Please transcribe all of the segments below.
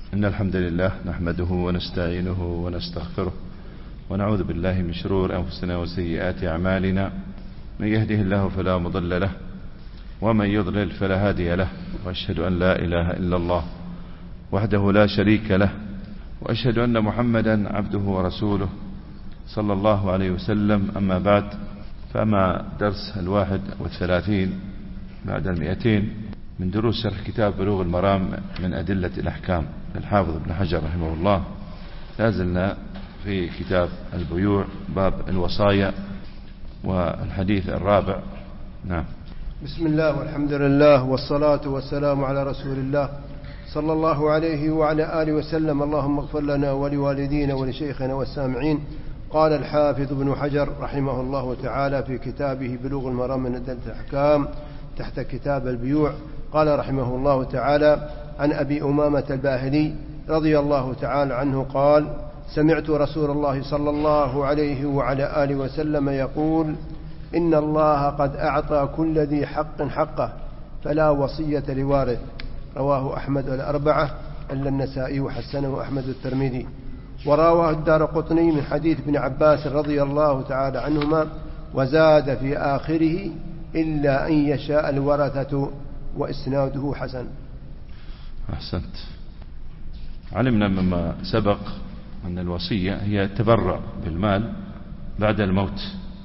إن الحمد لله نحمده ونستعينه ونستغفره ونعوذ بالله من شرور أنفسنا وسيئات أعمالنا. من يهده الله فلا مضل له ومن يضلل فلا هادي له، وأشهد أن لا إله إلا الله وحده لا شريك له، وأشهد أن محمدا عبده ورسوله صلى الله عليه وسلم. أما بعد، فأما درس 31 بعد 200 من دروس شرح كتاب بلوغ المرام من أدلة الأحكام للحافظ ابن حجر رحمه الله. لازلنا في كتاب البيوع باب الوصايا والحديث الرابع. نعم. بسم الله والحمد لله والصلاة والسلام على رسول الله صلى الله عليه وعلى آله وسلم. اللهم اغفر لنا ولوالدينا ولشيخنا والسامعين. قال الحافظ ابن حجر رحمه الله تعالى في كتابه بلوغ المرام من أدلة الأحكام تحت كتاب البيوع، قال رحمه الله تعالى: عن أبي أمامة الباهلي رضي الله تعالى عنه قال: سمعت رسول الله صلى الله عليه وعلى آله وسلم يقول: إن الله قد أعطى كل ذي حق حقه فلا وصية لوارث. رواه أحمد والأربعة إلا النسائي وحسنه أحمد الترمذي. ورواه الدارقطني من حديث ابن عباس رضي الله تعالى عنهما، وزاد في آخره: إلا أن يشاء الورثة، وإسناده حسن. أحسنت. علمنا مما سبق أن الوصية هي التبرع بالمال بعد الموت،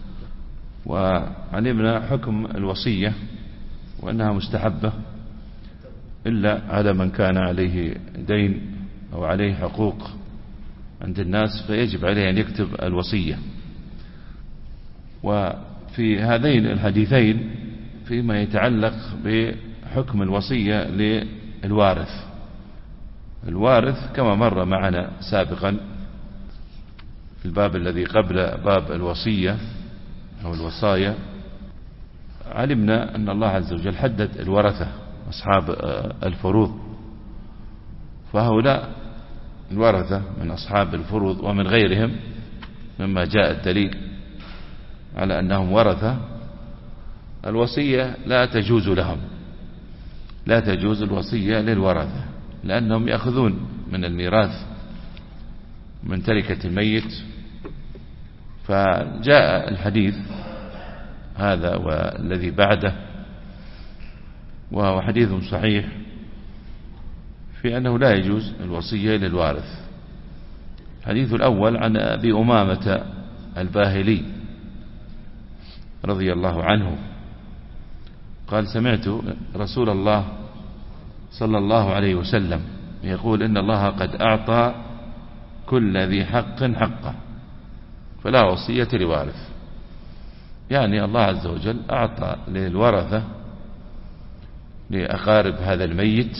وعلمنا حكم الوصية وأنها مستحبة إلا على من كان عليه دين أو عليه حقوق عند الناس، فيجب عليه أن يكتب الوصية. وفي هذين الحديثين فيما يتعلق بحكم الوصية للوارث. الوارث كما مر معنا سابقا في الباب الذي قبل باب الوصية أو الوصايا، علمنا أن الله عز وجل حدد الورثة أصحاب الفروض، فهؤلاء الورثة من أصحاب الفروض ومن غيرهم مما جاء الدليل على أنهم ورثة، الوصية لا تجوز لهم، لا تجوز الوصية للورثة، لأنهم يأخذون من الميراث من تركة الميت. فجاء الحديث هذا والذي بعده، وهو حديث صحيح في أنه لا يجوز الوصية للوارث. الحديث الأول عن أبي أمامة الباهلي رضي الله عنه قال: سمعت رسول الله صلى الله عليه وسلم يقول: إن الله قد أعطى كل ذي حق حقه فلا وصية لوارث. يعني الله عز وجل أعطى للورثة لأقارب هذا الميت،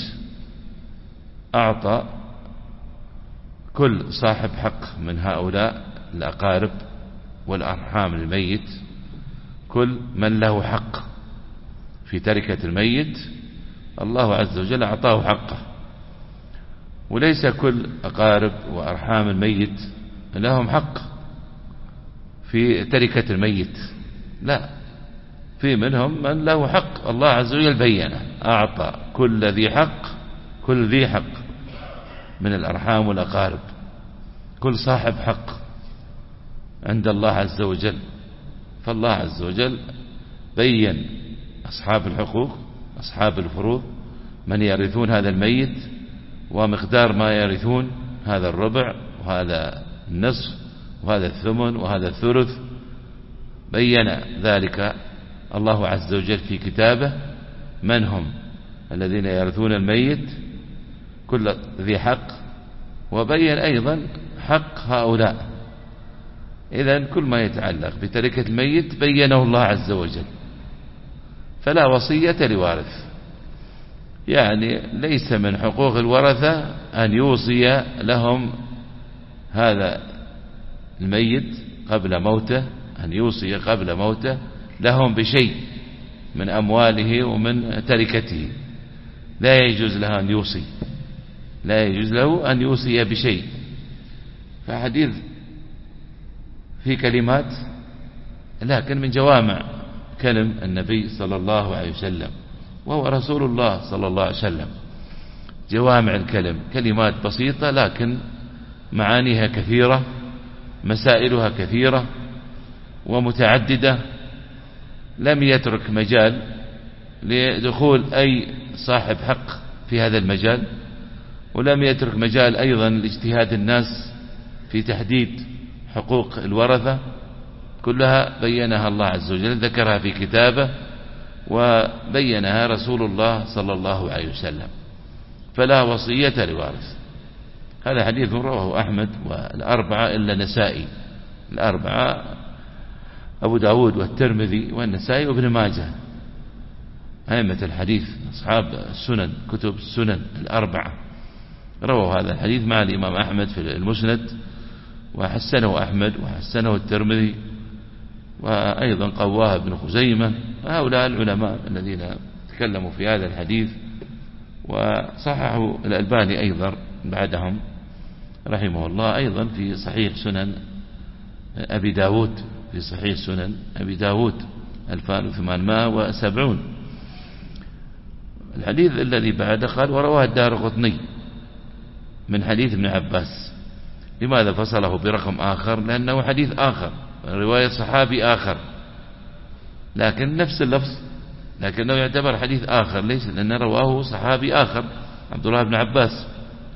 أعطى كل صاحب حق من هؤلاء الأقارب والأرحام الميت، كل من له حق في تركة الميت الله عز وجل أعطاه حقه. وليس كل أقارب وأرحام الميت لهم حق في تركة الميت، لا، في منهم من له حق الله عز وجل بينه، أعطى كل ذي حق، كل ذي حق من الأرحام والأقارب، كل صاحب حق عند الله عز وجل. فالله عز وجل بين أصحاب الحقوق، أصحاب الفروض، من يرثون هذا الميت ومقدار ما يرثون، هذا الربع وهذا النصف وهذا الثمن وهذا الثلث، بين ذلك الله عز وجل في كتابه من هم الذين يرثون الميت كل ذي حق، وبين أيضا حق هؤلاء. إذن كل ما يتعلق بتركة الميت بينه الله عز وجل، فلا وصية لوارث. يعني ليس من حقوق الورثة أن يوصي لهم هذا الميت قبل موته، أن يوصي قبل موته لهم بشيء من أمواله ومن تركته، لا يجوز له أن يوصي، لا يجوز له أن يوصي بشيء. فحديث في كلمات لكن من جوامع كلم النبي صلى الله عليه وسلم، وهو رسول الله صلى الله عليه وسلم. جوامع الكلم، كلمات بسيطة لكن معانيها كثيرة، مسائلها كثيرة ومتعددة، لم يترك مجال لدخول أي صاحب حق في هذا المجال، ولم يترك مجال أيضا لاجتهاد الناس في تحديد حقوق الورثة، كلها بينها الله عز وجل، ذكرها في كتابه وبينها رسول الله صلى الله عليه وسلم. فلا وصية لوارث. هذا حديث رواه أحمد والأربعة إلا نسائي، الأربعة أبو داود والترمذي والنسائي وابن ماجه، أئمة الحديث أصحاب السنن، كتب السنن الأربعة رووا هذا الحديث مع الإمام أحمد في المسند، وحسنه أحمد وحسنه الترمذي، وأيضا قواه ابن خزيمة، وهؤلاء العلماء الذين تكلموا في هذا الحديث، وصححوا الألباني أيضا بعدهم رحمه الله أيضا في صحيح سنن أبي داود، في صحيح سنن أبي داود 2870. الحديث الذي بعده قال ورواه الدارقطني من حديث ابن عباس. لماذا فصله برقم آخر؟ لأنه حديث آخر، رواية صحابي آخر، لكن نفس اللفظ، لكنه يعتبر حديث آخر. ليش؟ لأن رواه صحابي آخر عبد الله بن عباس،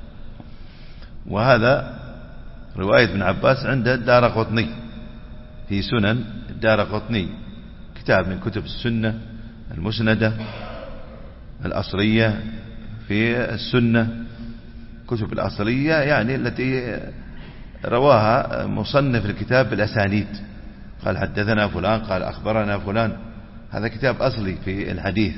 وهذا رواية ابن عباس عند الدارقطني في سنن الدارقطني، كتاب من كتب السنة المسندة الأصلية في السنة، كتب الأصلية يعني التي رواها مصنف الكتاب بالأسانيد، قال حدثنا فلان قال أخبرنا فلان، هذا كتاب أصلي في الحديث.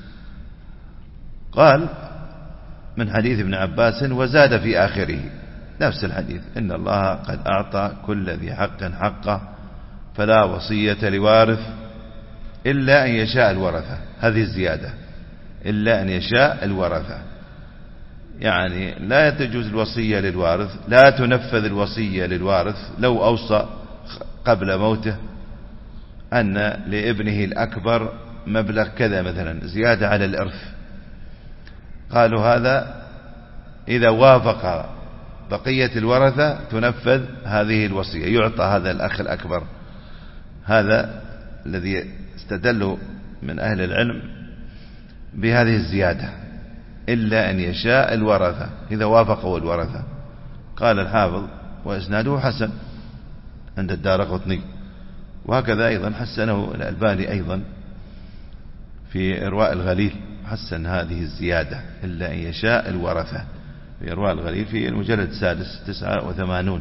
قال من حديث ابن عباس وزاد في آخره نفس الحديث إن الله قد أعطى كل ذي حق حقه فلا وصية لوارث إلا أن يشاء الورثة. هذه الزيادة إلا أن يشاء الورثة، يعني لا تجوز الوصية للوارث، لا تنفذ الوصية للوارث لو أوصى قبل موته أن لابنه الأكبر مبلغ كذا مثلا زيادة على الإرث، قالوا هذا إذا وافق بقية الورثة تنفذ هذه الوصية، يعطى هذا الأخ الأكبر. هذا الذي استدلوا من أهل العلم بهذه الزيادة إلا أن يشاء الورثة، إذا وافقوا الورثة. قال الحافظ وإسناده حسن عند الدارقطني، وهكذا أيضا حسنه الألباني أيضا في إرواء الغليل، حسن هذه الزيادة إلا أن يشاء الورثة في إرواء الغليل في المجلد السادس 89.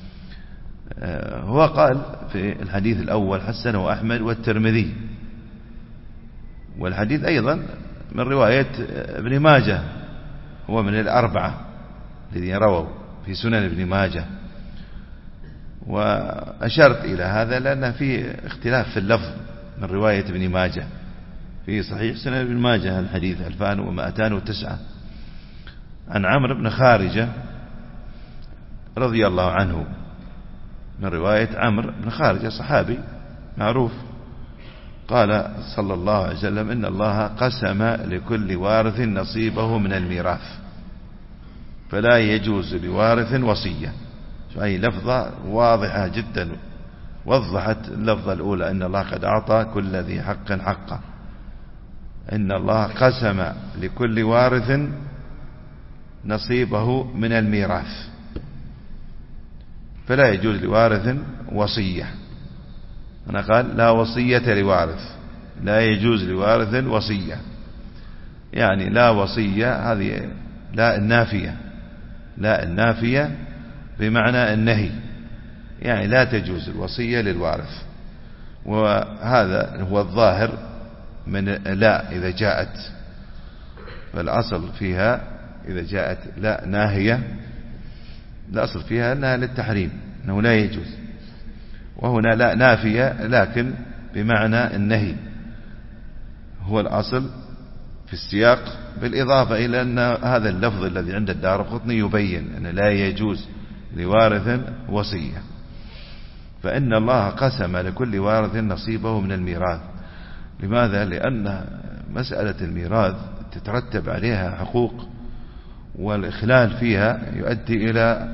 هو قال في الحديث الأول حسنه أحمد والترمذي، والحديث أيضا من رواية ابن ماجه، هو من الأربعة الذين رووا في سنن ابن ماجه. وأشرت إلى هذا لأن في اختلاف في اللفظ من رواية ابن ماجه في صحيح سنن ابن ماجه الحديث 2209 عن عمرو بن خارجة رضي الله عنه، من رواية عمرو بن خارجة صحابي معروف، قال صلى الله عليه وسلم إن الله قسم لكل وارث نصيبه من الميراث فلا يجوز لوارث وصية. أي لفظة واضحة جدا، وضحت اللفظة الأولى إن الله قد أعطى كل ذي حق حقه، إن الله قسم لكل وارث نصيبه من الميراث فلا يجوز لوارث وصية. أنا قال لا وصية لوارث، لا يجوز لوارث وصية، يعني لا وصية هذه لا النافية، لا النافية بمعنى النهي، يعني لا تجوز الوصية للوارث. وهذا هو الظاهر من لا إذا جاءت، فالأصل فيها إذا جاءت لا ناهية الأصل فيها أنها للتحريم، أنه لا يجوز، وهنا لا نافية لكن بمعنى النهي هو الأصل في السياق، بالإضافة إلى أن هذا اللفظ الذي عند الدارقطني يبين أن لا يجوز لوارث وصية. فإن الله قسم لكل وارث نصيبه من الميراث. لماذا؟ لأن مسألة الميراث تترتب عليها حقوق والإخلال فيها يؤدي إلى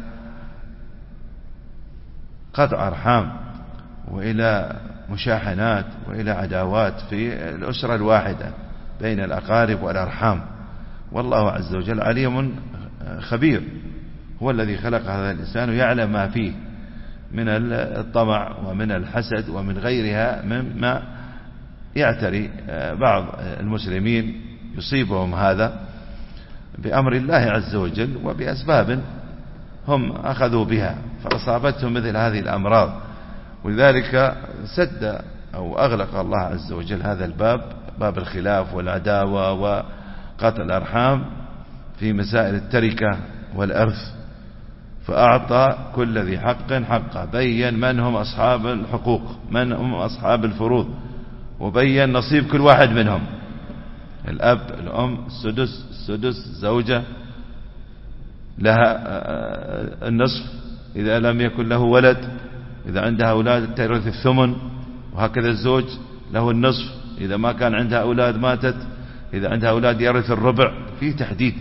قطع أرحام وإلى مشاحنات وإلى عداوات في الأسرة الواحدة بين الأقارب والأرحام. والله عز وجل عليم خبير، هو الذي خلق هذا الإنسان ويعلم ما فيه من الطمع ومن الحسد ومن غيرها مما يعتري بعض المسلمين، يصيبهم هذا بأمر الله عز وجل وبأسباب هم أخذوا بها فأصابتهم مثل هذه الأمراض. ولذلك سد أو أغلق الله عز وجل هذا الباب، باب الخلاف والعداوة وقتل الأرحام في مسائل التركة والإرث، فأعطى كل ذي حق حقه، بين من هم أصحاب الحقوق، من هم أصحاب الفروض، وبين نصيب كل واحد منهم. الأب، الأم السدس، الزوجة لها النصف إذا لم يكن له ولد، إذا عندها أولاد ترث الثمن، وهكذا الزوج له النصف إذا ما كان عندها أولاد ماتت، إذا عندها أولاد يرث الربع. في تحديد،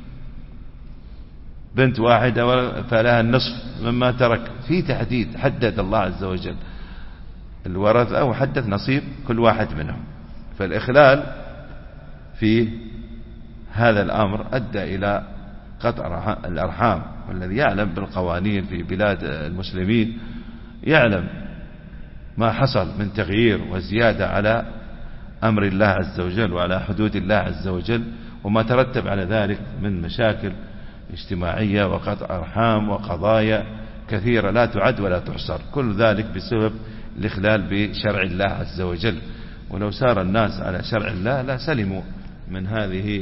بنت واحدة فلها النصف مما ترك، في تحديد، حدد الله عز وجل الورثة وحدد نصيب كل واحد منهم. فالإخلال في هذا الأمر أدى إلى قطع الأرحام. والذي يعلم بالقوانين في بلاد المسلمين يعلم ما حصل من تغيير وزيادة على أمر الله عز وجل وعلى حدود الله عز وجل، وما ترتب على ذلك من مشاكل اجتماعية وقطع أرحام وقضايا كثيرة لا تعد ولا تحصر، كل ذلك بسبب الإخلال بشرع الله عز وجل. ولو سار الناس على شرع الله لا سلموا من هذه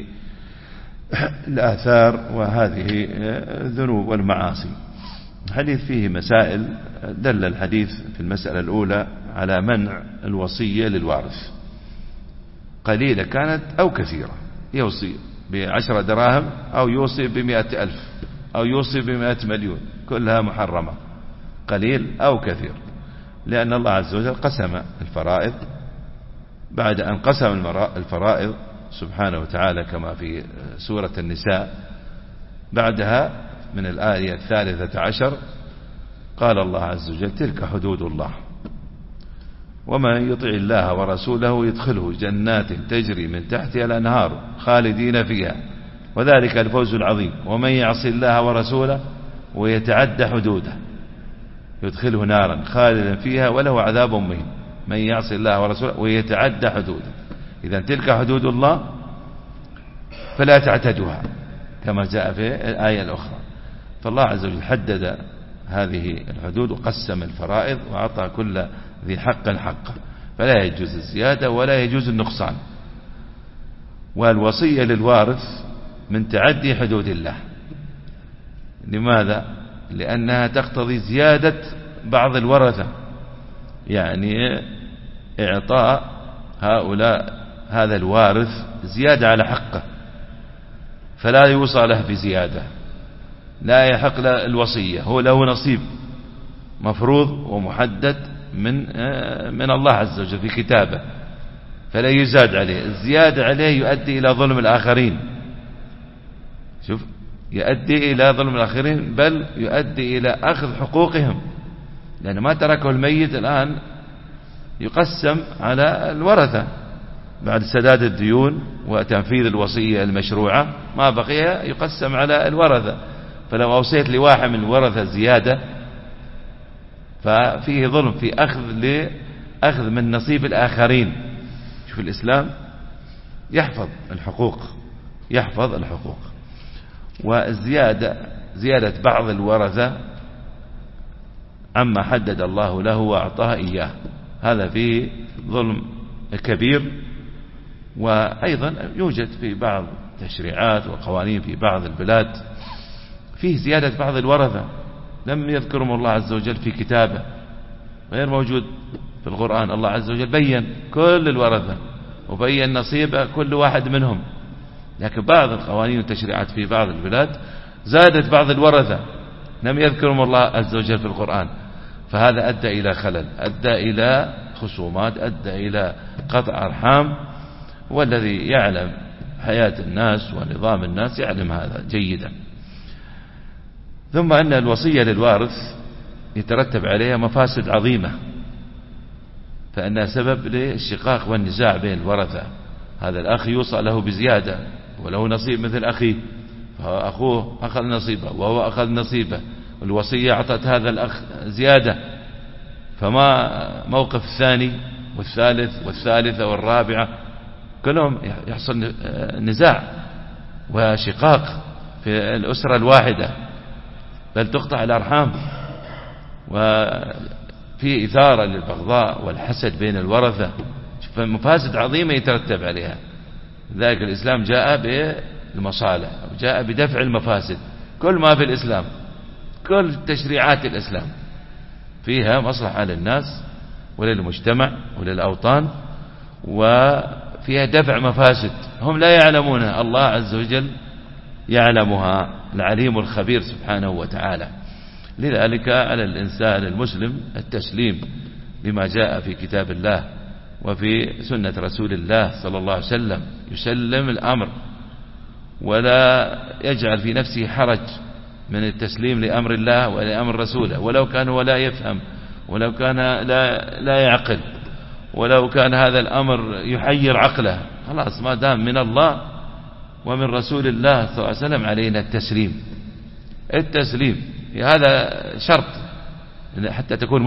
الآثار وهذه الذنوب والمعاصي. الحديث فيه مسائل. دل الحديث في المسألة الأولى على منع الوصية للوارث، قليلة كانت أو كثيرة، يوصي ب10 دراهم أو يوصي ب100,000 أو يوصي ب100 مليون، كلها محرمة، قليل أو كثير. لأن الله عز وجل قسم الفرائض، بعد أن قسم الفرائض سبحانه وتعالى كما في سورة النساء، بعدها من الآية 13 قال الله عز وجل: تلك حدود الله ومن يطع الله ورسوله يدخله جنات تجري من تحتها الأنهار خالدين فيها وذلك الفوز العظيم ومن يعص الله ورسوله ويتعدى حدوده يدخله نارا خالدا فيها وله عذاب مهين. من يعص الله ورسوله ويتعدى حدوده، إذن تلك حدود الله فلا تعتدوها كما جاء في الآية الأخرى. فالله عز وجل حدد هذه الحدود وقسم الفرائض وأعطى كل ذي حق حقه، فلا يجوز الزيادة ولا يجوز النقصان. والوصية للوارث من تعدي حدود الله. لماذا؟ لأنها تقتضي زيادة بعض الورثة، يعني إعطاء هؤلاء هذا الوارث زيادة على حقه، فلا يوصى له بزيادة، لا يحق له الوصية، هو له نصيب مفروض ومحدد من الله عز وجل في كتابه، فلا يزاد عليه. الزيادة عليه يؤدي إلى ظلم الآخرين، شوف، يؤدي إلى ظلم الآخرين، بل يؤدي إلى أخذ حقوقهم، لأن ما تركه الميت الآن يقسم على الورثة بعد سداد الديون وتنفيذ الوصية المشروعة، ما بقي يقسم على الورثة. فلو أوصيت لواحد من الورثة زيادة ففيه ظلم في أخذ من نصيب الآخرين. شوف الإسلام يحفظ الحقوق. زيادة بعض الورثة عما حدد الله له وأعطاه إياه، هذا فيه ظلم كبير. وأيضا يوجد في بعض تشريعات وقوانين في بعض البلاد فيه زيادة بعض الورثة لم يذكرهم الله عز وجل في كتابه، غير موجود في القرآن. الله عز وجل بين كل الورثة وبين نصيب كل واحد منهم، لكن بعض القوانين والتشريعات في بعض البلاد زادت بعض الورثة لم يذكرهم الله عز وجل في القرآن، فهذا أدى إلى خلل، أدى إلى خصومات، أدى إلى قطع أرحام. والذي يعلم حياة الناس ونظام الناس يعلم هذا جيدا. ثم أن الوصية للوارث يترتب عليها مفاسد عظيمة، فإنها سبب للشقاق والنزاع بين الورثة. هذا الأخ يوصى له بزيادة وله نصيب مثل أخيه، فأخوه أخذ نصيبه وهو أخذ نصيبه، والوصية أعطت هذا الأخ زيادة، فما موقف الثاني والثالث والثالثة والرابعة كلهم يحصل نزاع وشقاق في الأسرة الواحدة، بل تقطع الأرحام، وفي إثارة للبغضاء والحسد بين الورثة، فمفاسد عظيمة يترتب عليها. ذلك الإسلام جاء بالمصالح وجاء بدفع المفاسد. كل ما في الإسلام، كل تشريعات الإسلام فيها مصلحة للناس وللمجتمع وللأوطان، وفيها دفع مفاسد هم لا يعلمونها، الله عز وجل يعلمها، العليم الخبير سبحانه وتعالى. لذلك على الإنسان المسلم التسليم بما جاء في كتاب الله وفي سنة رسول الله صلى الله عليه وسلم، يسلم الأمر ولا يجعل في نفسه حرج من التسليم لأمر الله ولأمر رسوله، ولو كان ولا يفهم، ولو كان لا يعقل، ولو كان هذا الأمر يحير عقله، خلاص ما دام من الله ومن رسول الله صلى الله عليه وسلم علينا التسليم. التسليم هذا شرط حتى تكون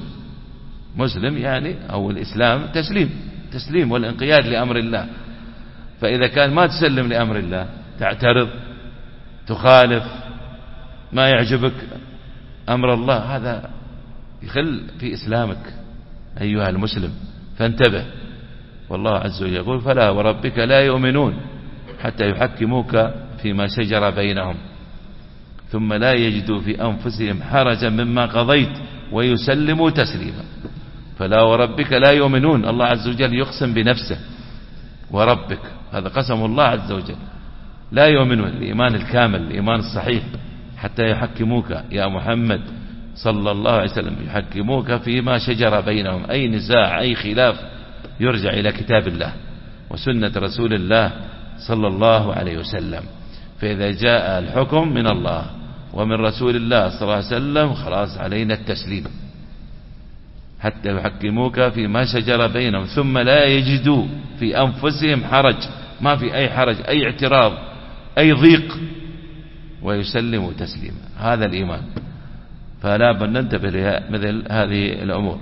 مسلم يعني، أو الإسلام تسليم والانقياد لأمر الله. فإذا كان ما تسلم لأمر الله، تعترض، تخالف، ما يعجبك أمر الله، هذا يخل في إسلامك أيها المسلم، فانتبه. والله عز وجل يقول: فلا وربك لا يؤمنون حتى يحكموك فيما شجر بينهم ثم لا يجدوا في أنفسهم حرجا مما قضيت ويسلموا تسليما. فلا وربك لا يؤمنون، الله عز وجل يقسم بنفسه وربك، هذا قسم الله عز وجل، لا يؤمنون الإيمان الكامل، الإيمان الصحيح، حتى يحكموك يا محمد صلى الله عليه وسلم، يحكموك فيما شجر بينهم، أي نزاع أي خلاف يرجع إلى كتاب الله وسنة رسول الله صلى الله عليه وسلم. فإذا جاء الحكم من الله ومن رسول الله صلى الله عليه وسلم خلاص علينا التسليم، حتى يحكموك فيما شجر بينهم ثم لا يجدوا في أنفسهم حرج، ما في أي حرج، أي اعتراض، أي ضيق، ويسلموا تسليما. هذا الإيمان. فلا بد ننتبه لمثل هذه الأمور.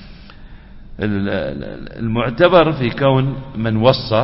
المعتبر في كون من وصى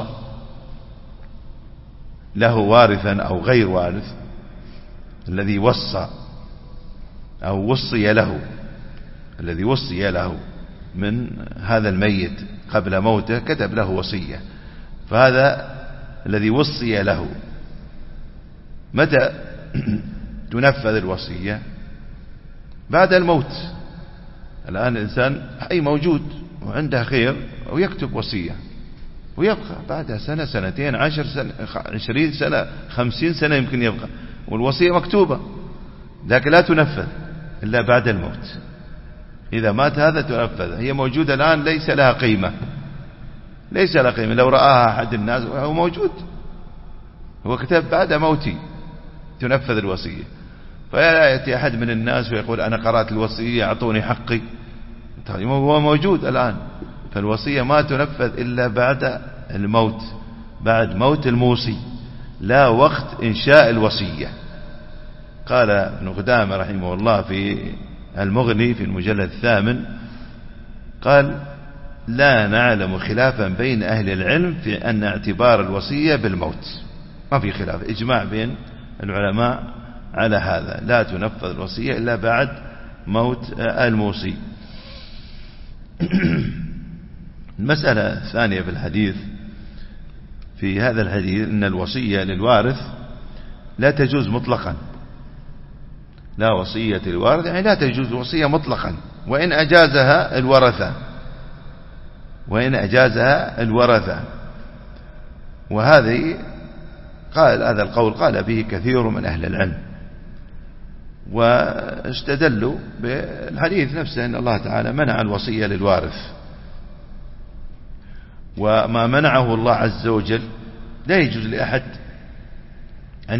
له وارثا أو غير وارث، الذي وصى أو وصي له، الذي وصي له من هذا الميت قبل موته كتب له وصية، فهذا الذي وصي له متى تنفذ الوصية؟ بعد الموت. الآن الإنسان حي موجود وعنده خير ويكتب وصية ويبقى بعدها سنة، سنتين، 10 سنة، 20 سنة، 50 سنة يمكن يبقى، والوصية مكتوبة، لكن لا تنفذ إلا بعد الموت. إذا مات هذا تنفذ، هي موجودة الآن ليس لها قيمة، ليس لها قيمة. لو رآها أحد الناس هو موجود، هو كتب بعد موتي تنفذ الوصية. فلا يأتي أحد من الناس ويقول أنا قرأت الوصية أعطوني حقي، هو موجود الآن. فالوصية ما تنفذ إلا بعد الموت، بعد موت الموصي، لا وقت إنشاء الوصية. قال ابن قدامة رحمه الله في المغني في المجلد 8، قال: لا نعلم خلافا بين أهل العلم في أن اعتبار الوصية بالموت، ما في خلاف، إجماع بين العلماء على هذا، لا تنفذ الوصية إلا بعد موت الموصي. المسألة الثانية في الحديث، في هذا الحديث أن الوصية للوارث لا تجوز مطلقا، لا وصية للوارث يعني لا تجوز وصية مطلقا، وإن أجازها الورثة، وهذه قال هذا القول قال به كثير من أهل العلم، واستدلوا بالحديث نفسه أن الله تعالى منع الوصية للوارث، وما منعه الله عز وجل لا يجوز لأحد أن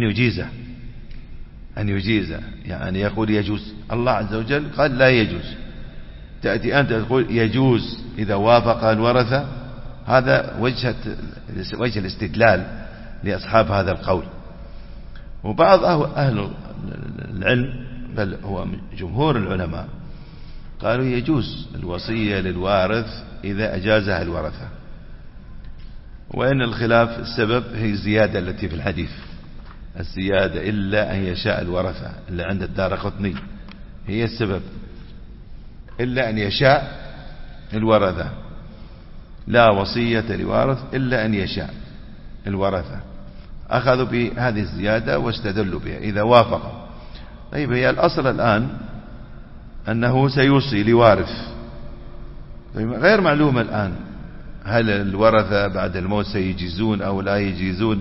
يجيزه يعني يقول يجوز. الله عز وجل قال لا يجوز، تأتي أنت تقول يجوز إذا وافق الورثة. هذا وجه الاستدلال لأصحاب هذا القول. وبعض أهل العلم بل هو جمهور العلماء قالوا يجوز الوصية للوارث إذا أجازها الورثة، وإن الخلاف السبب هي الزيادة التي في الحديث، الزيادة إلا أن يشاء الورثة اللي عند الدارقطني هي السبب، إلا أن يشاء الورثة، لا وصية لوارث إلا أن يشاء الورثة. أخذوا بهذه الزيادة واستدلوا بها إذا وافقوا. طيب هي الأصل الآن أنه سيوصي لوارث، طيب غير معلوم الآن هل الورثة بعد الموت سيجيزون أو لا يجيزون.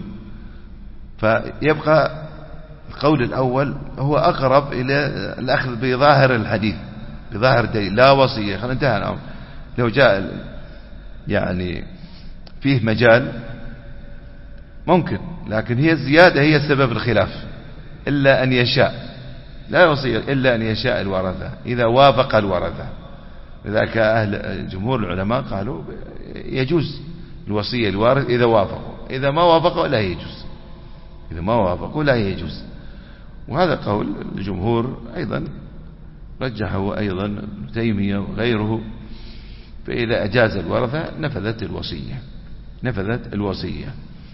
فيبقى القول الأول هو أقرب إلى الأخذ بظاهر الحديث، بظاهر دليل لا وصية. خلينا انتهى الأمر. لو جاء يعني فيه مجال ممكن، لكن هي الزيادة هي سبب الخلاف. إلا أن يشاء، لا وصية إلا أن يشاء الورثة إذا وافق الورثة. لذلك أهل جمهور العلماء قالوا يجوز الوصية للوارث إذا وافقوا، إذا ما وافقوا لا يجوز، إذا ما وافقوا لا يجوز. وهذا قول الجمهور أيضا رجحه أيضا ابن تيمية وغيره. فإذا أجاز الورثة نفذت الوصية.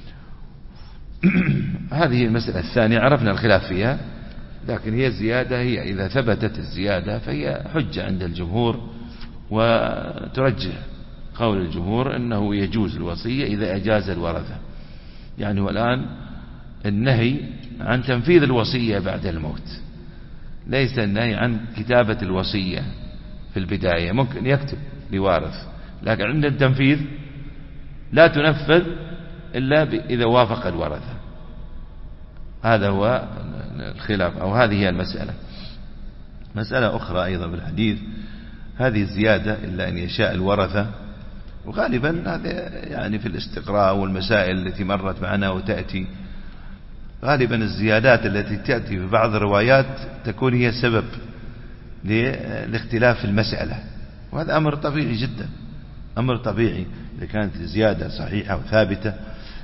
هذه المسألة الثانية عرفنا الخلاف فيها، لكن هي الزيادة هي إذا ثبتت الزيادة فهي حجة عند الجمهور، وترجح قول الجمهور أنه يجوز الوصية إذا أجاز الورثة. يعني والآن النهي عن تنفيذ الوصية بعد الموت، ليس النهي عن كتابة الوصية في البداية. ممكن يكتب لوارث، لكن عند التنفيذ لا تنفذ إلا إذا وافق الورثة. هذا هو الخلاف، أو هذه هي المسألة. مسألة أخرى أيضا بالحديث هذه الزيادة إلا أن يشاء الورثة، وغالبا هذا يعني في الاستقراء والمسائل التي مرت معنا وتأتي غالبا الزيادات التي تأتي في بعض الروايات تكون هي سبب لاختلاف المسألة، وهذا أمر طبيعي جدا، أمر طبيعي إذا كانت زيادة صحيحة وثابتة.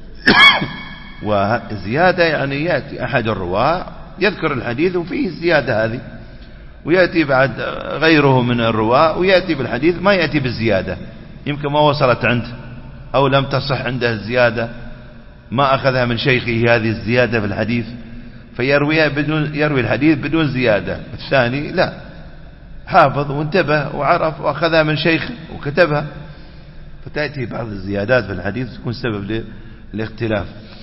وزيادة يعني يأتي أحد الرواة يذكر الحديث وفيه الزيادة هذه، ويأتي بعد غيره من الرواة ويأتي بالحديث ما يأتي بالزيادة، يمكن ما وصلت عنده أو لم تصح عنده الزيادة، ما أخذها من شيخه هذه الزيادة في الحديث فيروي الحديث بدون زيادة. الثاني لا، حافظ وانتبه وعرف وأخذها من شيخه وكتبها، فتأتي بعض الزيادات في الحديث تكون سبب للاختلاف.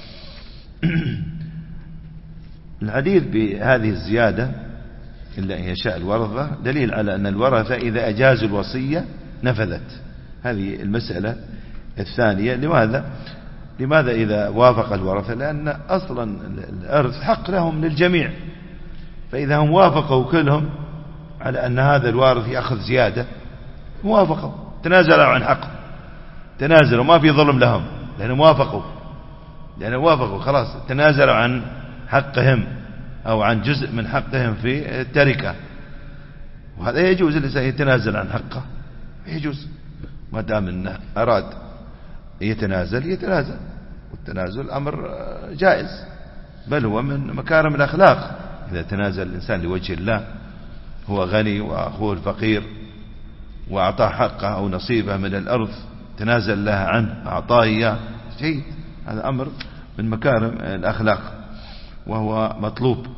الحديث بهذه الزيادة إلا أن يشاء الورثة دليل على أن الورثة إذا أجازوا الوصية نفذت. هذه المسألة الثانية. لماذا إذا وافق الورثة؟ لأن أصلا الإرث حق لهم للجميع، فإذا هم وافقوا كلهم على أن هذا الوارث يأخذ زيادة موافقوا، تنازلوا عن حقه، تنازلوا، ما في ظلم لهم لأنهم وافقوا خلاص، تنازلوا عن حقهم أو عن جزء من حقهم في التركة. وهذا يجوز الإنسان يتنازل عن حقه، يجوز ما دام أنه أراد يتنازل، والتنازل أمر جائز، بل هو من مكارم الأخلاق. إذا تنازل الإنسان لوجه الله، هو غني وأخوه الفقير وأعطاه حقه أو نصيبه من الأرض، تنازل لها عنه أعطاه إياه، جيد، هذا أمر من مكارم الأخلاق وهو مطلوب.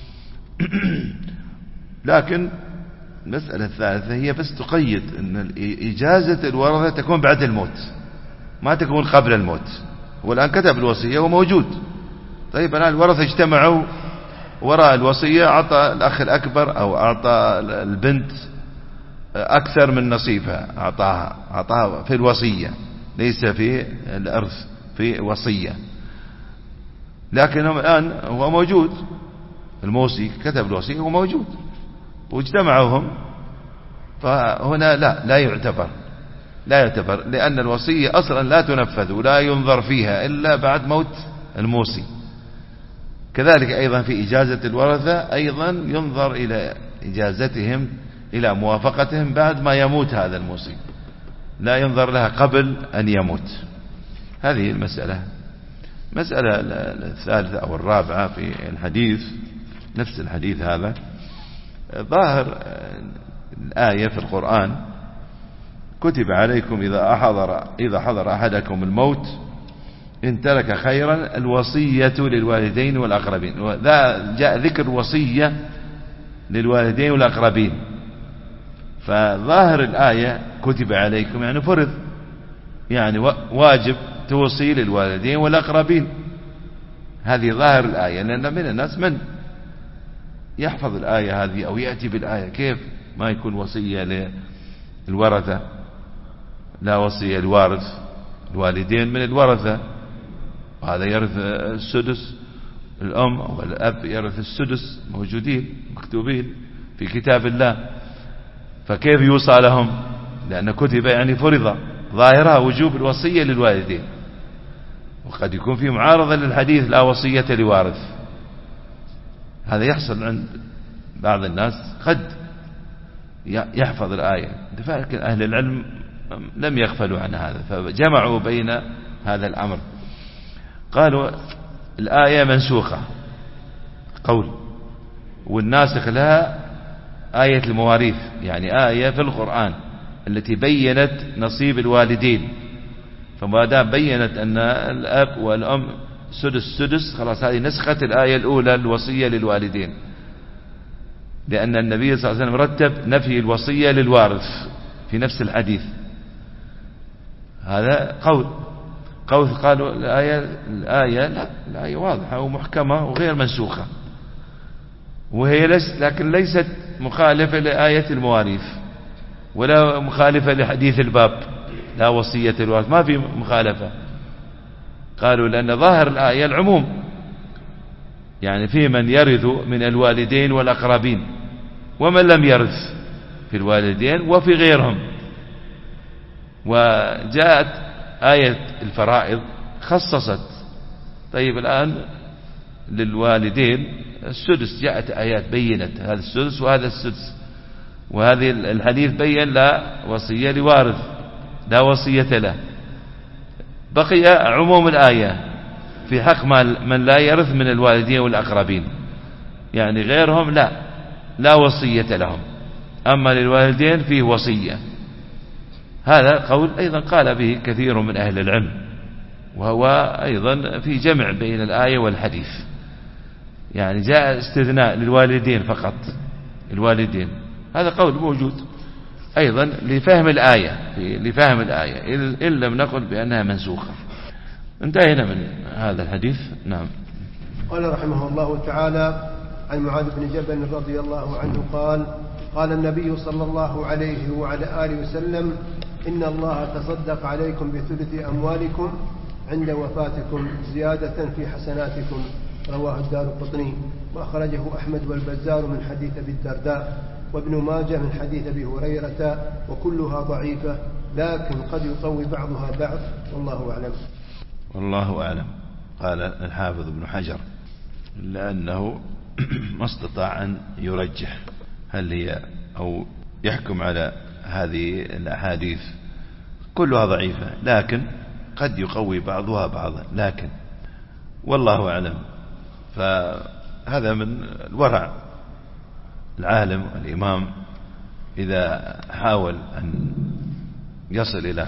لكن المسألة الثالثة هي بس تقيد أن إجازة الورثة تكون بعد الموت، ما تكون قبل الموت. والآن كتب الوصية وموجود، طيب الآن الورثة اجتمعوا وراء الوصية، أعطى الأخ الأكبر أو أعطى البنت أكثر من نصيبها، أعطاها في الوصية، ليس في الإرث، في وصية. لكنهم الآن هو موجود، الموصي كتب الوصية وموجود واجتمعوا هم، فهنا لا يعتبر، لا يعتبر، لأن الوصية أصلا لا تنفذ ولا ينظر فيها إلا بعد موت الموصي. كذلك أيضا في إجازة الورثة أيضا ينظر إلى إجازتهم، إلى موافقتهم بعد ما يموت هذا الموصي، لا ينظر لها قبل أن يموت. هذه المسألة. مسألة الثالثة أو الرابعة في الحديث، نفس الحديث هذا، ظاهر الآية في القرآن: كتب عليكم إذا حضر أحدكم الموت إن ترك خيرا الوصية للوالدين والأقربين. جاء ذكر الوصية للوالدين والأقربين، فظاهر الآية كتب عليكم يعني فرض، يعني واجب توصي للوالدين والأقربين. هذه ظاهر الآية، لأن من الناس من يحفظ الآية هذه أو يأتي بالآية، كيف ما يكون وصية للورثة؟ لا وصية الوارث، الوالدين من الورثة، وهذا يرث السدس، الأم والأب يرث السدس، موجودين مكتوبين في كتاب الله، فكيف يوصى لهم؟ لأن كتب يعني فرض، ظاهرها وجوب الوصية للوالدين. وقد يكون في معارضة للحديث لا وصية لوارث، هذا يحصل عند بعض الناس، قد يحفظ الآية، لكن أهل العلم لم يغفلوا عن هذا، فجمعوا بين هذا الأمر. قالوا الآية منسوخة قول، والناسخ لها آية المواريث، يعني آية في القرآن التي بيّنت نصيب الوالدين، فما دام بيّنت أن الأب والأم سدس، خلاص هذه نسخت الآية الأولى الوصية للوالدين، لأن النبي صلى الله عليه وسلم رتب نفي الوصية للوارث في نفس الحديث. هذا قول. قالوا الآية واضحة ومحكمة وغير منسوخة، وهي لكن ليست مخالفة لآية المواريث ولا مخالفة لحديث الباب لا وصية الوارث، ما في مخالفة. قالوا لأن ظاهر الآية العموم، يعني في من يرث من الوالدين والأقربين، ومن لم يرث في الوالدين وفي غيرهم. وجاءت آية الفرائض خصصت، طيب الآن للوالدين السدس، جاءت آيات بينت هذا السدس وهذا السدس، وهذه الحديث بين لا وصية لوارث، لا وصية له. بقي عموم الآية في حق من لا يرث من الوالدين والأقربين، يعني غيرهم لا وصية لهم، أما للوالدين فيه وصية. هذا قول أيضا قال به كثير من أهل العلم، وهو أيضا في جمع بين الآية والحديث، يعني جاء استثناء للوالدين فقط، الوالدين، هذا قول موجود أيضا لفهم الآية إن لم نقل بأنها منسوخة. انتهينا من هذا الحديث. نعم. قال رحمه الله تعالى عن معاذ بن جبل رضي الله عنه قال: قال النبي صلى الله عليه وعلى آله وسلم: إن الله تصدق عليكم بثلث أموالكم عند وفاتكم زيادة في حسناتكم. رواه الدارقطني، وأخرجه أحمد والبزار من حديث أبي الدرداء، وابن ماجه من حديث أبي هريرة، وكلها ضعيفة، لكن قد يقوي بعضها بعض، والله أعلم. والله أعلم. قال الحافظ ابن حجر لأنه ما استطاع أن يرجح هل هي أو يحكم على هذه الأحاديث، كلها ضعيفة لكن قد يقوي بعضها بعضا، لكن والله أعلم. فهذا من الورع العالم الإمام إذا حاول أن يصل إلى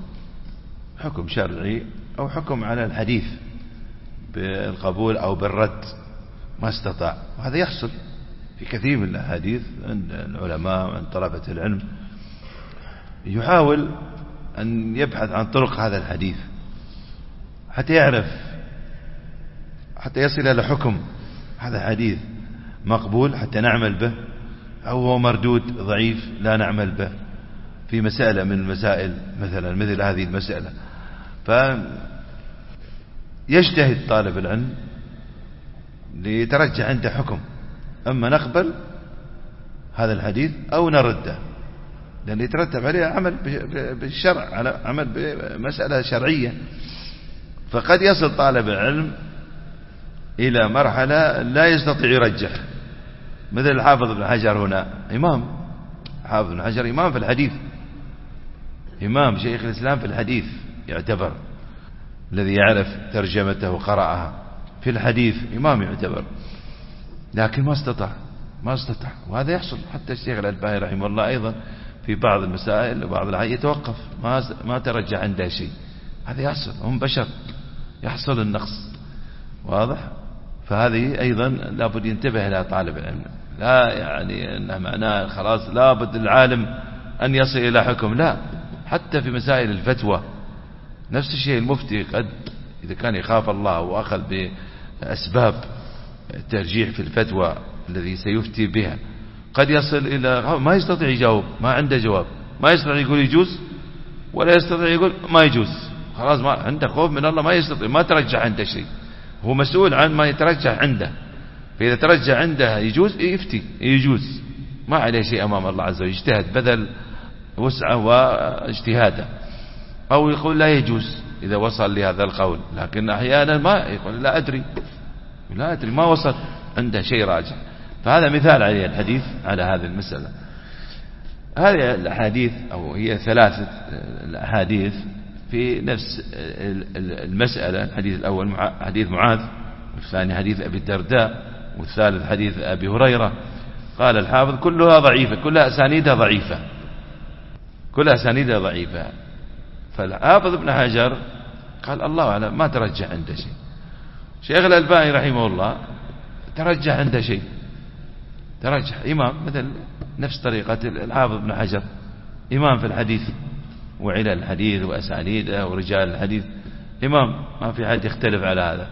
حكم شرعي أو حكم على الحديث بالقبول أو بالرد، ما استطاع. وهذا يحصل في كثير من الأحاديث عند العلماء وعند طلبة العلم، يحاول أن يبحث عن طرق هذا الحديث حتى يعرف، حتى يصل إلى حكم هذا حديث مقبول حتى نعمل به، أو هو مردود ضعيف لا نعمل به في مسألة من المسائل، مثلا مثل هذه المسألة. فيجتهد طالب العلم ليترجع عنده حكم، أما نقبل هذا الحديث أو نرده. لأن يترتب عليها عمل بالشرع، على عمل بمسألة شرعية. فقد يصل طالب العلم إلى مرحلة لا يستطيع يرجح، مثل الحافظ بن حجر هنا، إمام حافظ بن حجر إمام في الحديث، إمام شيخ الإسلام في الحديث يعتبر، الذي يعرف ترجمته وقرأها في الحديث إمام يعتبر، لكن ما استطاع. وهذا يحصل. حتى الشيخ الألباني رحمه الله أيضا في بعض المسائل وبعض الأحيان يتوقف، ما ترجع عنده شيء. هذا يحصل، هم بشر، يحصل النقص، واضح. فهذه أيضا لابد ينتبه لها طالب العلم، لا يعني أنه معناه خلاص لابد العالم أن يصل إلى حكم، لا. حتى في مسائل الفتوى نفس الشيء، المفتي قد إذا كان يخاف الله وأخذ بأسباب الترجيح في الفتوى الذي سيفتي بها، قد يصل إلى ما يستطيع يجاوب، ما عنده جواب، ما يستطيع يقول يجوز ولا يستطيع يقول ما يجوز. خلاص ما عنده خوف من الله، ما يستطيع، ما ترجح عنده شيء، هو مسؤول عن ما يترجح عنده. فإذا ترجح عنده يجوز يفتي يجوز، ما عليه شيء أمام الله عز وجل، اجتهد بذل وسعه واجتهاده. أو يقول لا يجوز إذا وصل لهذا القول، لكن أحيانا ما يقول لا أدري ما وصل عنده شيء راجح. فهذا مثال عليه الحديث على هذه المسألة. هذه الأحاديث أو هي 3 الأحاديث في نفس المسألة. الحديث الأول حديث معاذ، والثاني حديث أبي الدرداء، والثالث حديث أبي هريرة. قال الحافظ كلها ضعيفة، كلها أسانيدها ضعيفة. فالحافظ ابن حجر قال الله أعلم ما ترجح عنده شيء. شيخ الألباني رحمه الله ترجح عنده شيء، ترجح إمام مثل نفس طريقة الحافظ ابن حجر، إمام في الحديث وعلل الحديث وأسانيده ورجال الحديث، إمام ما في حد يختلف على هذا.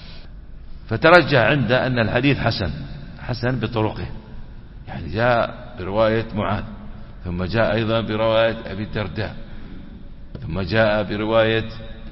فترجح عنده أن الحديث حسن بطرقه، يعني جاء برواية معاذ، ثم جاء أيضا برواية أبي الدرداء، ثم جاء برواية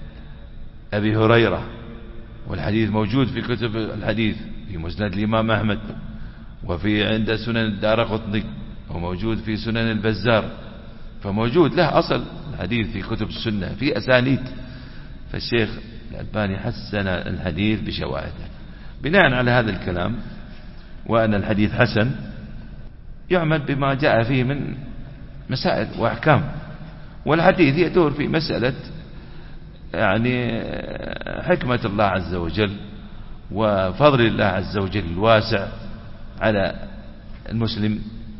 أبي هريرة، والحديث موجود في كتب الحديث، في مسند الإمام أحمد، وفي عند سنن الدارقطني، وموجود في سنن البزار. فموجود له أصل الحديث في كتب السنة في أسانيد. فالشيخ الألباني حسن الحديث بشواهده. بناء على هذا الكلام وأن الحديث حسن، يعمل بما جاء فيه من مسائل وأحكام. والحديث يدور في مسألة يعني حكمة الله عز وجل وفضل الله عز وجل الواسع على المسلم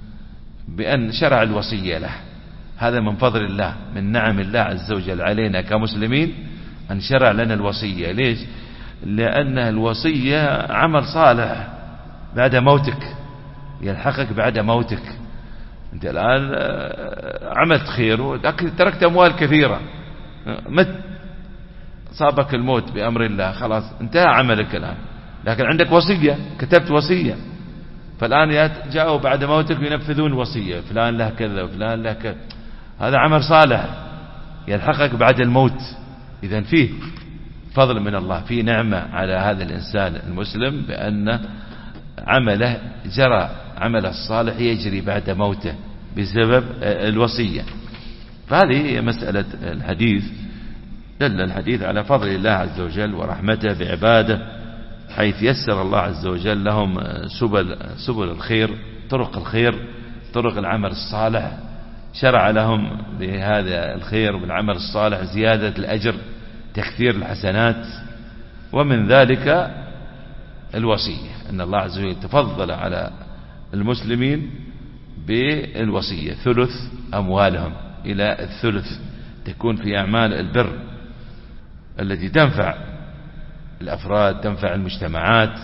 بأن شرع الوصية له. هذا من فضل الله، من نعم الله عز وجل علينا كمسلمين أن شرع لنا الوصية. ليش؟ لأن الوصية عمل صالح بعد موتك، يلحقك بعد موتك. أنت الآن عملت خير لكن تركت أموال كثيرة، مت صابك الموت بأمر الله، خلاص انتهى عملك الآن، لكن عندك وصية، كتبت وصية، فالآن جاءوا بعد موتك ينفذون وصية، فلان له كذا وفلان له كذا. هذا عمل صالح يلحقك بعد الموت. إذن فيه فضل من الله، فيه نعمة على هذا الإنسان المسلم بأن عمله جرى، عمله الصالح يجري بعد موته بسبب الوصية. فهذه هي مسألة الحديث. دل الحديث على فضل الله عز وجل ورحمته بعباده، حيث يسر الله عز وجل لهم سبل الخير، طرق الخير، طرق العمل الصالح. شرع لهم بهذا الخير والعمل الصالح زيادة الأجر، تكثير الحسنات. ومن ذلك الوصية، أن الله عز وجل تفضل على المسلمين بالوصية، ثلث أموالهم إلى الثلث تكون في أعمال البر التي تنفع الأفراد، تنفع المجتمعات.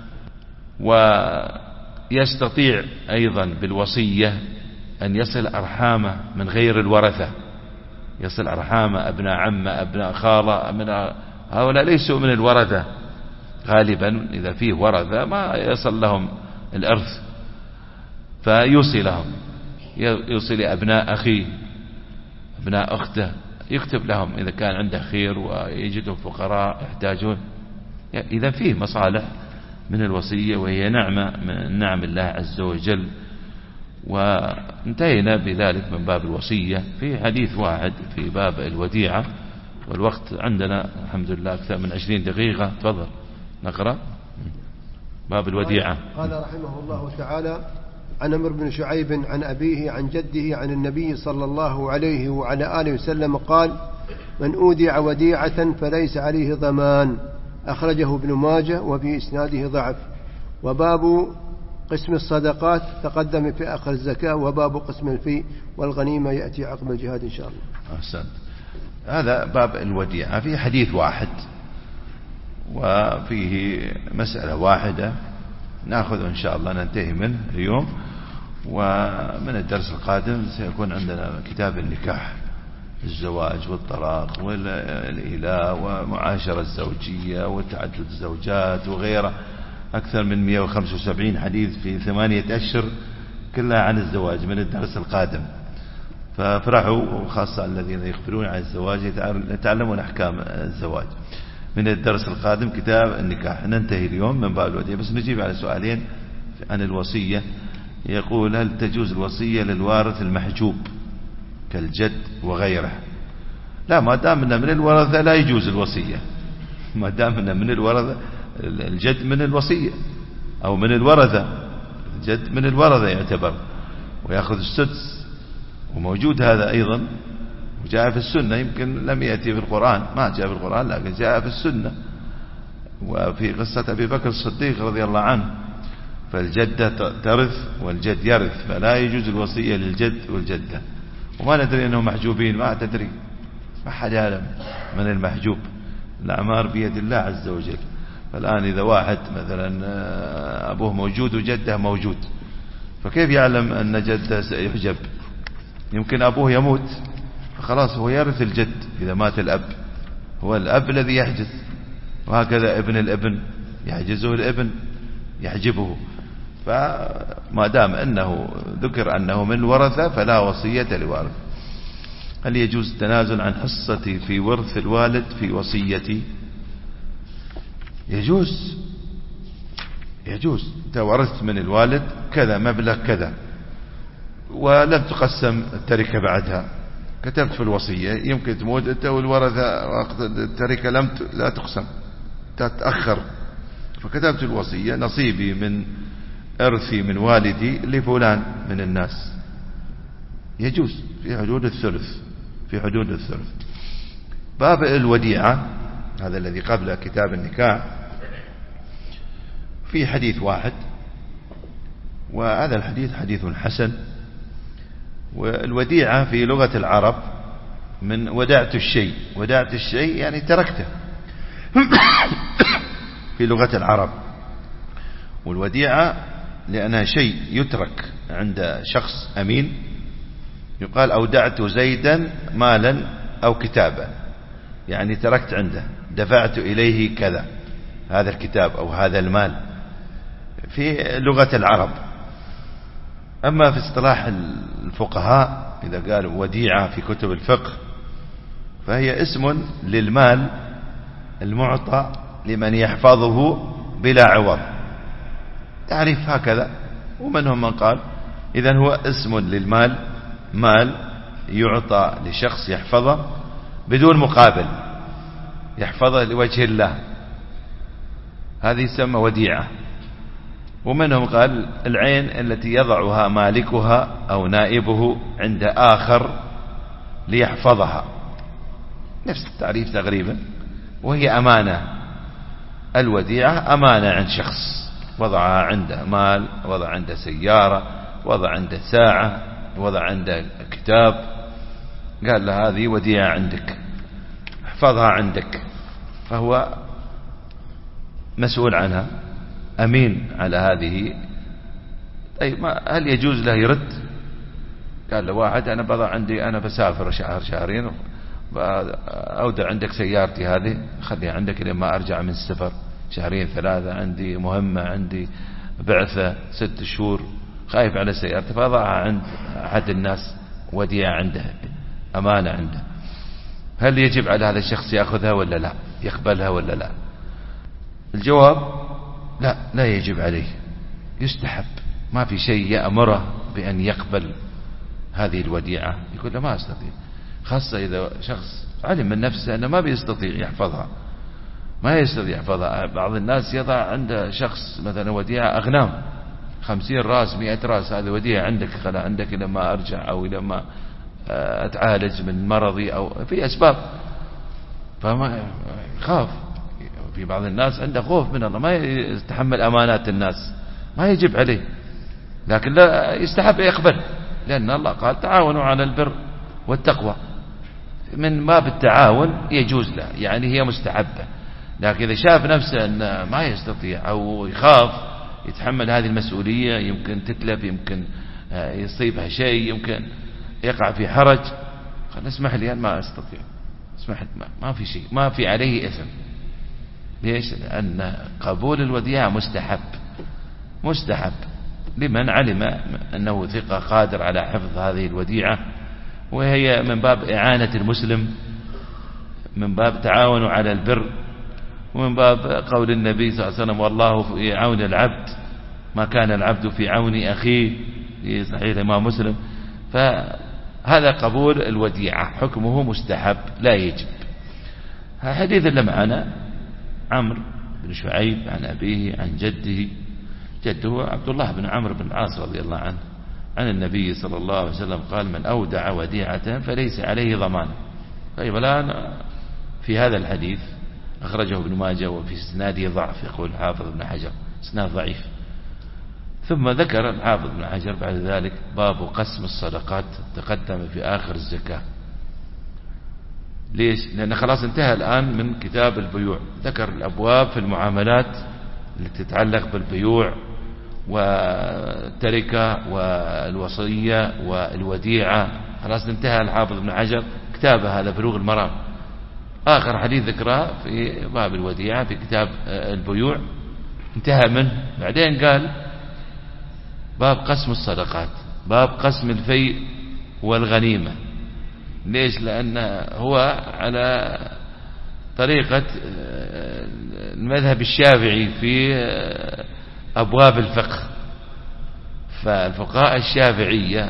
ويستطيع أيضا بالوصية أن يصل أرحامه من غير الورثة، يصل أرحامه، أبناء عمه، أبناء خاله، هؤلاء ليسوا من الورثة غالبا، إذا فيه ورثة ما يصل لهم الإرث، فيوصلهم، يوصل أبناء أخيه، أبناء أخته، يكتب لهم إذا كان عنده خير ويجدهم فقراء يحتاجون. إذا فيه مصالح من الوصية، وهي نعمة من نعم الله عز وجل. وانتهينا بذلك من باب الوصية. في حديث واحد في باب الوديعة، والوقت عندنا الحمد لله أكثر من 20 دقيقة. تفضل نقرأ باب الوديعة. قال رحمه الله تعالى: عن عمرو بن شعيب عن أبيه عن جده عن النبي صلى الله عليه وعلى آله وسلم قال: من أودع وديعة فليس عليه ضمان. أخرجه ابن ماجه وفي إسناده ضعف. وباب قسم الصدقات تقدم في آخر الزكاة، وباب قسم الفيء والغنيمة يأتي عقب الجهاد إن شاء الله. أحسنت. هذا باب الوديعة في حديث واحد وفيه مسألة واحدة نأخذ إن شاء الله ننتهي منه اليوم. ومن الدرس القادم سيكون عندنا كتاب النكاح، الزواج والطلاق والإيلاء ومعاشرة الزوجية وتعدد الزوجات وغيره، أكثر من 175 حديث في 8 أشهر كلها عن الزواج من الدرس القادم. فافرحوا، وخاصة الذين يخبرون عن الزواج يتعلمون أحكام الزواج. من الدرس القادم كتاب النكاح. ننتهي اليوم من باب الوديعة، بس نجيب على سؤالين عن الوصية. يقول: هل تجوز الوصية للوارث المحجوب كالجد وغيره؟ لا، ما دامنا من الورثة لا يجوز الوصية. ما دامنا من الورثة، الجد من الوصية أو من الورثة، الجد من الورثة يعتبر ويأخذ السدس، وموجود هذا أيضا وجاء في السنة. يمكن لم يأتي في القرآن، ما جاء في القرآن لكن جاء في السنة، وفي قصة أبي بكر الصديق رضي الله عنه. فالجدة ترث والجد يرث، فلا يجوز الوصية للجد والجدة. وما ندري أنهم محجوبين، ما تدري، ما حد يعلم من المحجوب. الأعمار بيد الله عز وجل. فالآن إذا واحد مثلا أبوه موجود وجده موجود، فكيف يعلم أن جده سيحجب؟ يمكن أبوه يموت فخلاص هو يرث الجد. إذا مات الأب هو الأب الذي يحجز، وهكذا ابن الابن يحجزه الابن يحجبه. فما دام أنه ذكر أنه من الورثة فلا وصية لوارث. هل يجوز التنازل عن حصتي في ورث الوالد في وصيتي؟ يجوز. أنت ورثت من الوالد كذا مبلغ كذا ولم تقسم التركة بعدها، كتبت في الوصية، يمكن تموت أنت والورثة التركة لا تقسم، تتأخر، فكتبت الوصية: نصيبي من إرثي من والدي لفلان من الناس. يجوز في حدود الثلث، في حدود الثلث. باب الوديعة هذا الذي قبل كتاب النكاح في حديث واحد، وهذا الحديث حديث حسن. والوديعة في لغة العرب من ودعت الشيء، ودعت الشيء يعني تركته في لغة العرب. والوديعة لأنها شيء يترك عند شخص أمين، يقال: أودعت زيدا مالا أو كتابا، يعني تركت عنده، دفعت إليه كذا، هذا الكتاب أو هذا المال في لغة العرب. أما في اصطلاح الفقهاء إذا قالوا وديعة في كتب الفقه فهي اسم للمال المعطى لمن يحفظه بلا عوض، تعريف هكذا. ومنهم من قال إذن هو اسم للمال، مال يعطى لشخص يحفظه بدون مقابل، يحفظه لوجه الله، هذه يسمى وديعة. ومنهم قال العين التي يضعها مالكها أو نائبه عند آخر ليحفظها، نفس التعريف تقريبا. وهي أمانة، الوديعة أمانة عند شخص وضعها عنده مال، وضع عنده سيارة، وضع عنده ساعة، وضع عنده كتاب، قال له هذه وديعة عندك احفظها عندك، فهو مسؤول عنها، أمين على هذه. طيب هل يجوز له يرد؟ قال له واحد أنا بضع عندي، أنا بسافر شهر شهرين، أودع عندك سيارتي هذه خليها عندك لما أرجع من السفر، شهرين ثلاثة عندي مهمة، عندي بعثة 6 شهور، خايف على سيارتي فأضعها عند أحد الناس وديعة عنده، أمانة عنده. هل يجب على هذا الشخص يأخذها ولا لا، يقبلها ولا لا؟ الجواب لا، لا يجب عليه، يستحب، ما في شيء يأمره بأن يقبل هذه الوديعة؟ يقول لا ما أستطيع، خاصة إذا شخص علم من نفسه أنه ما بيستطيع يحفظها، ما يستطيع يحفظها. بعض الناس يضع عند شخص مثلا وديعة أغنام 50 راس 100 راس، هذه وديعة عندك، خلا عندك لما أرجع أو لما أتعالج من مرضي أو في أسباب، فما يخاف. في بعض الناس عنده خوف من الله، ما يتحمل أمانات الناس، ما يجب عليه، لكن لا يستحب يقبل، لأن الله قال تعاونوا على البر والتقوى، من باب التعاون يجوز له، يعني هي مستحبة. لكن إذا شاف نفسه أنه ما يستطيع أو يخاف يتحمل هذه المسؤولية، يمكن تتلف، يمكن يصيبها شيء، يمكن يقع في حرج، قال اسمح لي أنا ما أستطيع، اسمح، ما في شيء، ما في عليه إثم. ليش؟ لأن قبول الوديعة مستحب لمن علم أنه ثقة قادر على حفظ هذه الوديعة، وهي من باب إعانة المسلم، من باب تعاون على البر، ومن باب قول النبي صلى الله عليه وسلم والله في عون العبد ما كان العبد في عون أخيه، في صحيح الإمام مسلم. فهذا قبول الوديعة حكمه مستحب لا يجب. حديث اللي معنا عمرو بن شعيب عن أبيه عن جده عبد الله بن عمرو بن العاص رضي الله عنه عن النبي صلى الله عليه وسلم قال من أودع وديعة فليس عليه ضمان. طيب الآن في هذا الحديث أخرجه ابن ماجه وفي اسناده ضعف، يقول حافظ ابن حجر اسناد ضعيف. ثم ذكر الحافظ ابن حجر بعد ذلك باب قسم الصدقات، تقدم في آخر الزكاة. ليش؟ لأن خلاص انتهى الآن من كتاب البيوع، ذكر الأبواب في المعاملات التي تتعلق بالبيوع والتركة والوصية والوديعة، خلاص انتهى الحافظ ابن حجر كتابه هذا بلوغ المرام. آخر حديث ذكره في باب الوديعة في كتاب البيوع انتهى منه. بعدين قال باب قسم الصدقات، باب قسم الفيء والغنيمة. ليش؟ لأن هو على طريقة المذهب الشافعي في أبواب الفقه. فالفقهاء الشافعية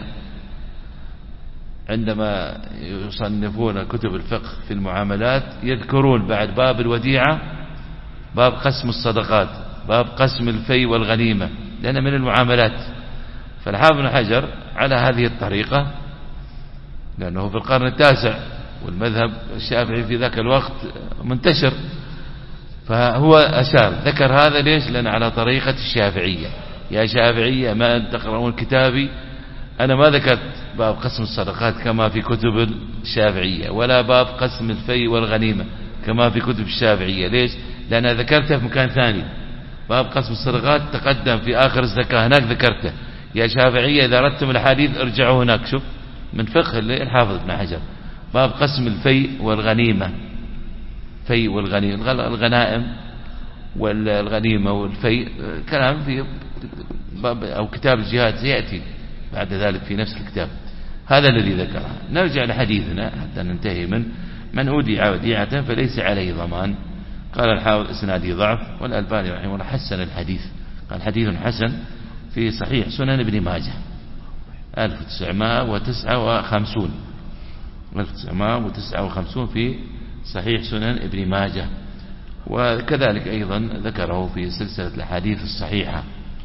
عندما يصنفون كتب الفقه في المعاملات يذكرون بعد باب الوديعة باب قسم الصدقات، باب قسم الفيء والغنيمة، لأن من المعاملات. فالحافظ بن حجر على هذه الطريقة، لأنه في القرن التاسع والمذهب الشافعي في ذاك الوقت منتشر، فهو أشار ذكر هذا. ليش؟ لأن على طريقة الشافعية. يا شافعية ما تقرؤون كتابي، أنا ما ذكرت باب قسم الصدقات كما في كتب الشافعية، ولا باب قسم الفيء والغنيمة كما في كتب الشافعية. ليش؟ لأن ذكرته في مكان ثاني. باب قسم الصدقات تقدم في آخر الزكاة، هناك ذكرته. يا شافعية إذا أردتم الحديث ارجعوا هناك. شوف من فقه الحافظ ابن حجر باب قسم الفيء والغنيمة، في والغنيمة، الغنائم والغنيمة والفيء، كلام في باب أو كتاب الجهاد سيأتي بعد ذلك في نفس الكتاب. هذا الذي ذكره. نرجع لحديثنا حتى ننتهي من أودع وديعة فليس عليه ضمان. قال الحافظ اسناده ضعف، والألباني رحمه الله حسن الحديث، قال حديث حسن في صحيح سنن ابن ماجه 1959 في صحيح سنن ابن ماجه. وكذلك أيضا ذكره في سلسلة الحديث الصحيحة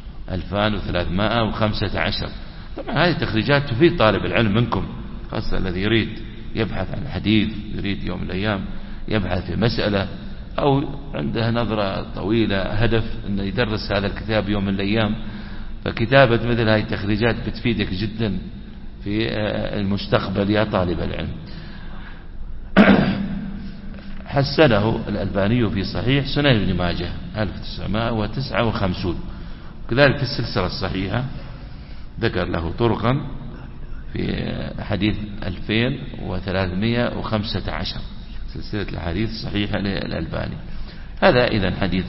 2315. طبعا هذه التخريجات تفيد طالب العلم منكم، خاصة الذي يريد يبحث عن الحديث، يريد يوم من الأيام يبحث في مسألة، أو عنده نظرة طويلة هدف أن يدرس هذا الكتاب يوم من الأيام. فكتابة مثل هذه التخريجات بتفيدك جدا في المستقبل يا طالب العلم. حسنه الألباني في صحيح سنن ابن ماجه 1959. كذلك في السلسلة الصحيحة ذكر له طرقا في حديث 2315 سلسلة الحديث الصحيحة للألباني. هذا إذن حديث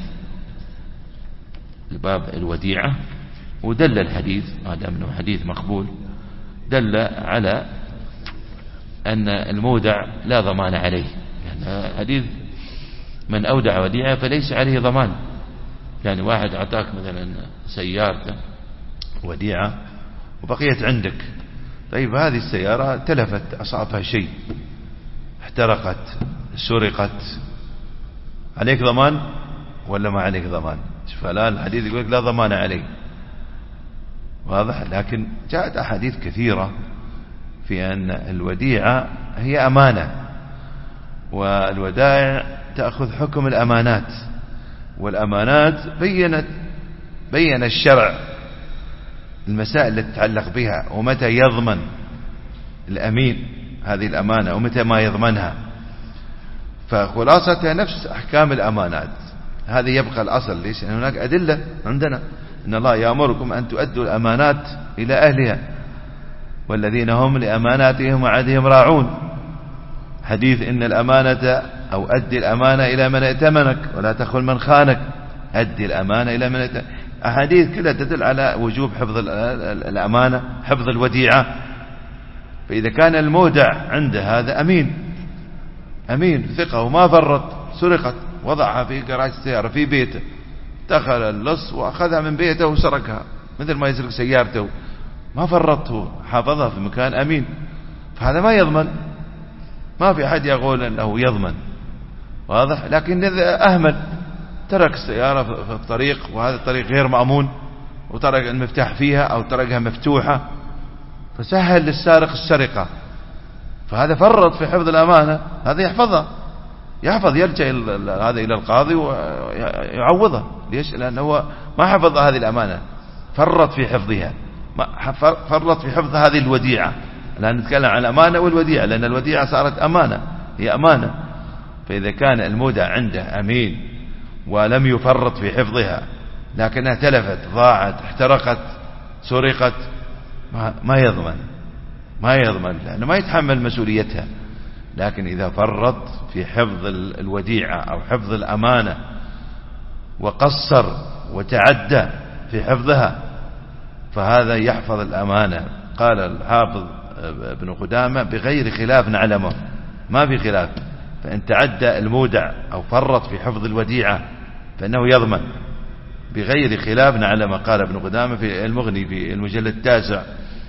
باب الوديعة. ودل الحديث ما دام انه حديث مقبول دل على أن المودع لا ضمان عليه، يعني حديث من أودع وديعة فليس عليه ضمان. يعني واحد أعطاك مثلا سيارته وديعة وبقيت عندك. طيب هذه السيارة تلفت، أصابها شيء، احترقت، سرقت، عليك ضمان ولا ما عليك ضمان؟ فالآن الحديث يقول لك لا ضمان عليه، واضح. لكن جاءت أحاديث كثيرة في أن الوديعة هي أمانة، والودائع تأخذ حكم الأمانات، والأمانات بين الشرع المسائل التي تتعلق بها، ومتى يضمن الأمين هذه الأمانة ومتى ما يضمنها. فخلاصتها نفس أحكام الأمانات. هذه يبقى الأصل. ليش؟ لأن هناك أدلة عندنا إن الله يأمركم أن تؤدوا الأمانات إلى أهلها والذين هم لأماناتهم وعهدهم راعون. حديث إن الأمانة أو أدي الأمانة إلى من ائتمنك ولا تخن من خانك. أدي الأمانة إلى من ائتمنك. أحاديث كلها تدل على وجوب حفظ الأمانة، حفظ الوديعة. فإذا كان المودع عنده هذا أمين ثقة وما فرط، سرقت، وضعها في جراج السيارة في بيته، دخل اللص وأخذها من بيته وسرقها، مثل ما يسرق سيارته، ما فرطه، حافظها في مكان أمين، فهذا ما يضمن. ما في أحد يقول أنه يضمن، واضح. لكن إذا أهمل، ترك السيارة في الطريق وهذا الطريق غير مأمون، وترك المفتاح فيها أو تركها مفتوحة، فسهل للسارق السرقة، فهذا فرط في حفظ الأمانة. هذا يحفظها، يرجع هذا إلى القاضي ويعوضها. ليش؟ لأنه هو ما حفظ هذه الأمانة، فرط في حفظها، فرط في حفظ هذه الوديعة. الآن نتكلم عن الأمانة والوديعة، لأن الوديعة صارت أمانة، هي أمانة. فإذا كان المودع عنده أمين ولم يفرط في حفظها، لكنها تلفت، ضاعت، احترقت، سرقت، ما يضمن لأنه ما يتحمل مسؤوليتها. لكن إذا فرط في حفظ الوديعة أو حفظ الأمانة وقصر وتعدى في حفظها، فهذا يحفظ الأمانة. قال الحافظ ابن قدامة بغير خلاف نعلمه، ما في خلاف. فإن تعدى المودع أو فرط في حفظ الوديعة فإنه يضمن بغير خلاف نعلمه. قال ابن قدامة في المغني في المجلد التاسع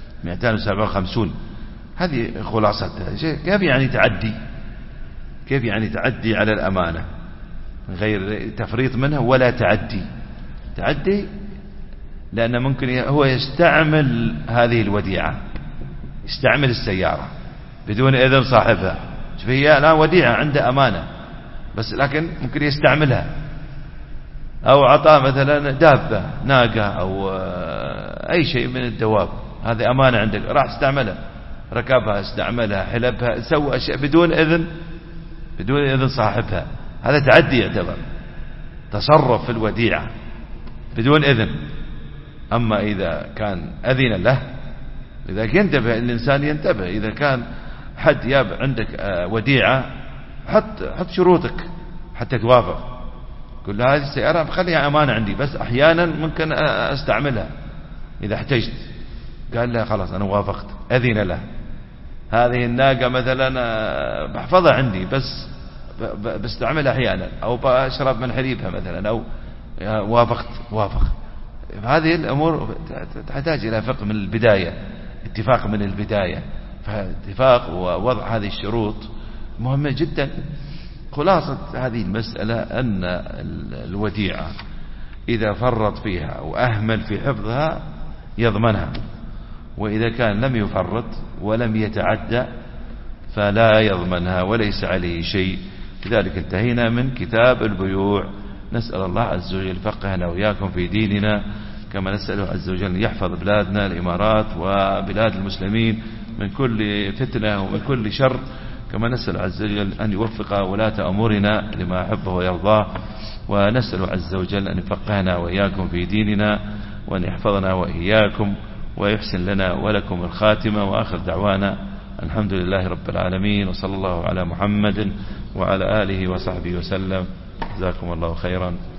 257. هذه خلاصتها. كيف يعني تعدي؟ كيف يعني تعدي على الأمانة غير تفريط منها ولا تعدي لأن ممكن هو يستعمل هذه الوديعة، يستعمل السيارة بدون إذن صاحبها. هي الآن وديعة عنده أمانة، بس لكن ممكن يستعملها، أو عطاه مثلا دابة، ناقة أو أي شيء من الدواب، هذه أمانة عندك، راح استعملها، ركبها، استعملها، حلبها، سوى أشياء بدون إذن صاحبها. هذا تعدي، يعتبر تصرف في الوديعة بدون إذن. أما إذا كان أذن له، إذا ينتبه الإنسان، ينتبه. إذا كان حد ياب عندك وديعة، حط شروطك حتى توافق. قل له هذه السيارة خليها أمانة عندي، بس أحيانا ممكن أستعملها إذا احتجت. قال له خلاص أنا وافقت، أذن له. هذه الناقة مثلا بحفظها عندي، بس بستعملها أحيانا، أو بشرب من حليبها مثلا، أو وافق. هذه الأمور تحتاج إلى فقه من البداية، اتفاق من البداية. فاتفاق ووضع هذه الشروط مهمة جدا. خلاصة هذه المسألة أن الوديعة إذا فرط فيها أو أهمل في حفظها يضمنها، وإذا كان لم يفرط ولم يتعدى فلا يضمنها وليس عليه شيء. لذلك انتهينا من كتاب البيوع. نسأل الله عز وجل فقهنا وإياكم في ديننا، كما نسأله عز وجل يحفظ بلادنا الإمارات وبلاد المسلمين من كل فتنة ومن كل شر، كما نسأل عز وجل أن يوفق ولاة أمورنا لما يحبه ويرضاه، ونسأل عز وجل أن يفقهنا وإياكم في ديننا، وأن يحفظنا وإياكم ويحسن لنا ولكم الخاتمة. وآخر دعوانا الحمد لله رب العالمين، وصلى الله على محمد وعلى آله وصحبه وسلم. جزاكم الله خيرا.